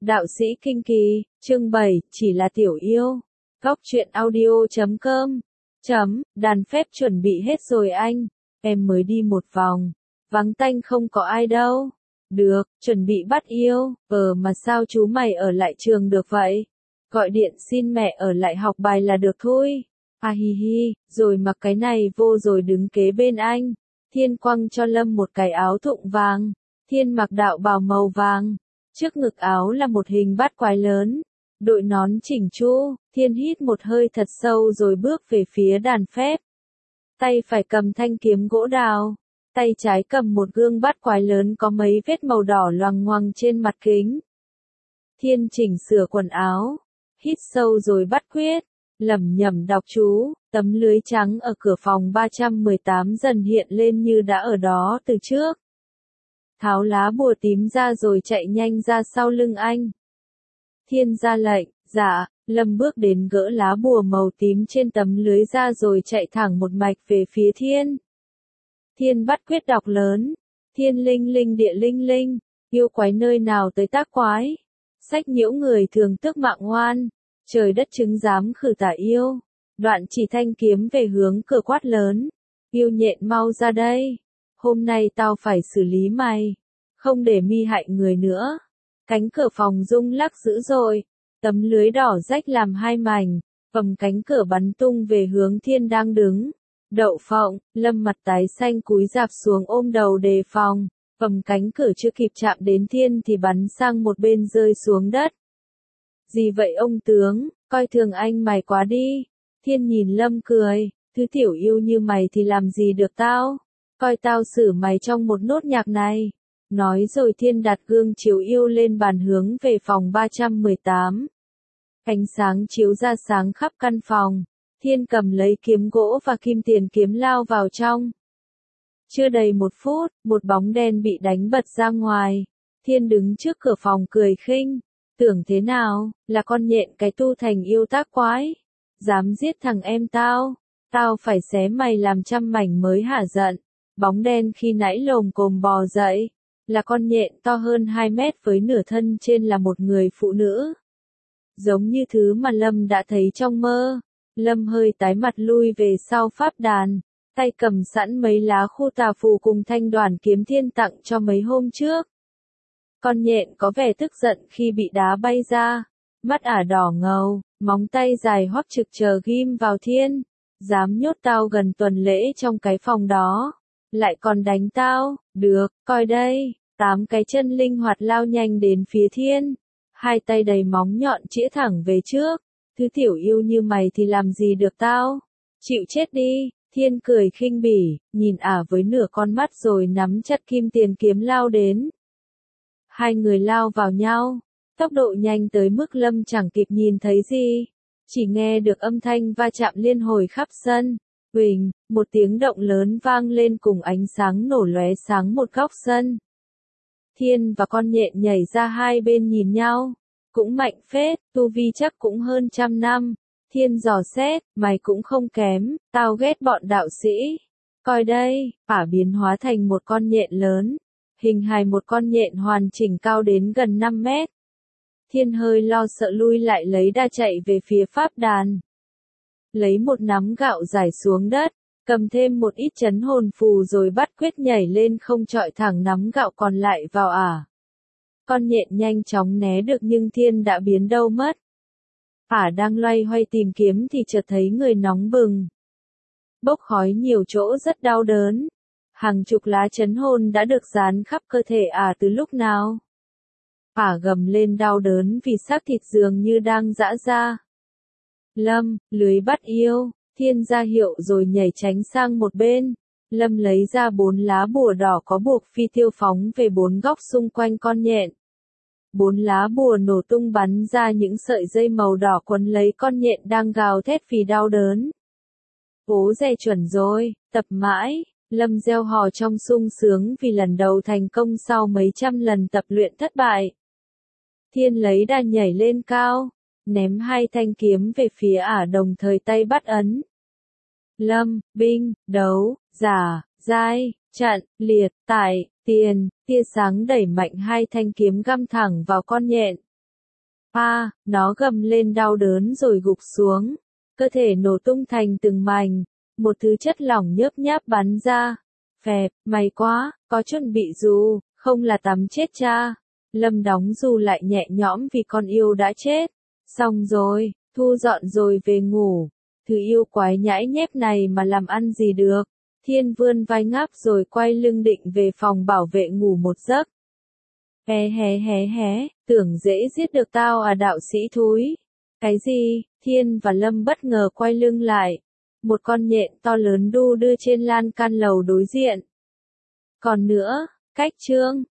Đạo sĩ Kinh Kỳ, chương 7, chỉ là tiểu yêu. Góc truyện audio.com. Đàn phép chuẩn bị hết rồi anh. Em mới đi một vòng. Vắng tanh không có ai đâu. Được, chuẩn bị bắt yêu. Mà sao chú mày ở lại trường được vậy? Gọi điện xin mẹ ở lại học bài là được thôi. À hi hi, rồi mặc cái này vô rồi đứng kế bên anh. Thiên quăng cho Lâm một cái áo thụng vàng. Thiên mặc đạo bào màu vàng. Trước ngực áo là một hình bát quái lớn. Đội nón chỉnh chu, Thiên hít một hơi thật sâu rồi bước về phía đàn phép. Tay phải cầm thanh kiếm gỗ đào. Tay trái cầm một gương bát quái lớn có mấy vết màu đỏ loằng ngoằng trên mặt kính. Thiên chỉnh sửa quần áo. Hít sâu rồi bắt quyết. Lẩm nhẩm đọc chú, tấm lưới trắng ở cửa phòng 318 dần hiện lên như đã ở đó từ trước. Tháo lá bùa tím ra rồi chạy nhanh ra sau lưng anh. Thiên ra lệnh, dạ, Lâm bước đến gỡ lá bùa màu tím trên tấm lưới ra rồi chạy thẳng một mạch về phía Thiên. Thiên bắt quyết đọc lớn, thiên linh linh địa linh linh, yêu quái nơi nào tới tác quái. Sách nhiễu người thường tước mạng oan, trời đất chứng dám khử tà yêu. Đoạn chỉ thanh kiếm về hướng cửa quát lớn, yêu nhện mau ra đây. Hôm nay tao phải xử lý mày, không để mi hại người nữa. Cánh cửa phòng rung lắc dữ dội, tấm lưới đỏ rách làm hai mảnh, cầm cánh cửa bắn tung về hướng Thiên đang đứng. Đậu phộng, Lâm mặt tái xanh cúi rạp xuống ôm đầu đề phòng, cầm cánh cửa chưa kịp chạm đến Thiên thì bắn sang một bên rơi xuống đất. Gì vậy ông tướng, coi thường anh mày quá đi. Thiên nhìn Lâm cười, thứ tiểu yêu như mày thì làm gì được tao, coi tao xử mày trong một nốt nhạc này. Nói rồi Thiên đặt gương chiếu yêu lên bàn hướng về phòng 318. Ánh sáng chiếu ra sáng khắp căn phòng. Thiên cầm lấy kiếm gỗ và kim tiền kiếm lao vào trong. Chưa đầy một phút, một bóng đen bị đánh bật ra ngoài. Thiên đứng trước cửa phòng cười khinh. Tưởng thế nào, là con nhện cái tu thành yêu tác quái. Dám giết thằng em tao, tao phải xé mày làm trăm mảnh mới hả giận. Bóng đen khi nãy lồm cồm bò dậy. Là con nhện to hơn 2 mét với nửa thân trên là một người phụ nữ. Giống như thứ mà Lâm đã thấy trong mơ. Lâm hơi tái mặt lui về sau pháp đàn, tay cầm sẵn mấy lá khu tà phù cùng thanh đoàn kiếm Thiên tặng cho mấy hôm trước. Con nhện có vẻ tức giận khi bị đá bay ra, mắt ả đỏ ngầu, móng tay dài hóp trực chờ ghim vào Thiên. Dám nhốt tao gần tuần lễ trong cái phòng đó, lại còn đánh tao, được, coi đây. 8 cái chân linh hoạt lao nhanh đến phía Thiên, hai tay đầy móng nhọn chĩa thẳng về trước. Thứ tiểu yêu như mày thì làm gì được tao, chịu chết đi. Thiên cười khinh bỉ, nhìn ả với nửa con mắt rồi nắm chặt kim tiền kiếm lao đến. Hai người lao vào nhau, tốc độ nhanh tới mức Lâm chẳng kịp nhìn thấy gì, chỉ nghe được âm thanh va chạm liên hồi khắp sân. Huỳnh, một tiếng động lớn vang lên cùng ánh sáng nổ lóe sáng một góc sân. Thiên và con nhện nhảy ra hai bên nhìn nhau. Cũng mạnh phết, tu vi chắc cũng hơn 100 năm. Thiên dò xét, mày cũng không kém, tao ghét bọn đạo sĩ. Coi đây, ả biến hóa thành một con nhện lớn. Hình hài một con nhện hoàn chỉnh cao đến gần 5 mét. Thiên hơi lo sợ lui lại lấy đa chạy về phía pháp đàn. Lấy một nắm gạo rải xuống đất, cầm thêm một ít chấn hồn phù rồi bắt quyết nhảy lên không chọi thẳng nắm gạo còn lại vào ả. Con nhện nhanh chóng né được nhưng Thiên đã biến đâu mất. Ả đang loay hoay tìm kiếm thì chợt thấy người nóng bừng. Bốc khói nhiều chỗ rất đau đớn. Hàng chục lá chấn hồn đã được dán khắp cơ thể ả từ lúc nào. Ả gầm lên đau đớn vì xác thịt dường như đang giã ra. Lâm, lưới bắt yêu, Thiên ra hiệu rồi nhảy tránh sang một bên. Lâm lấy ra 4 lá bùa đỏ có buộc phi tiêu phóng về 4 góc xung quanh con nhện. 4 lá bùa nổ tung bắn ra những sợi dây màu đỏ quấn lấy con nhện đang gào thét vì đau đớn. Bố dè chuẩn rồi, tập mãi, Lâm reo hò trong sung sướng vì lần đầu thành công sau mấy trăm lần tập luyện thất bại. Thiên lấy đà nhảy lên cao, ném 2 thanh kiếm về phía ả đồng thời tay bắt ấn. Lâm, binh, đấu, giả, giai, chặn, liệt, tại, tiền, tia sáng đẩy mạnh 2 thanh kiếm găm thẳng vào con nhện. Nó gầm lên đau đớn rồi gục xuống. Cơ thể nổ tung thành từng mảnh. Một thứ chất lỏng nhớp nháp bắn ra. Phẹp, may quá, có chuẩn bị dù, không là tắm chết cha. Lâm đóng dù lại nhẹ nhõm vì con yêu đã chết. Xong rồi, thu dọn rồi về ngủ. Thứ yêu quái nhãi nhép này mà làm ăn gì được. Thiên vươn vai ngáp rồi quay lưng định về phòng bảo vệ ngủ một giấc. Hé, tưởng dễ giết được tao à đạo sĩ thúi. Cái gì? Thiên và Lâm bất ngờ quay lưng lại. Một con nhện to lớn đu đưa trên lan can lầu đối diện. Còn nữa, cách chương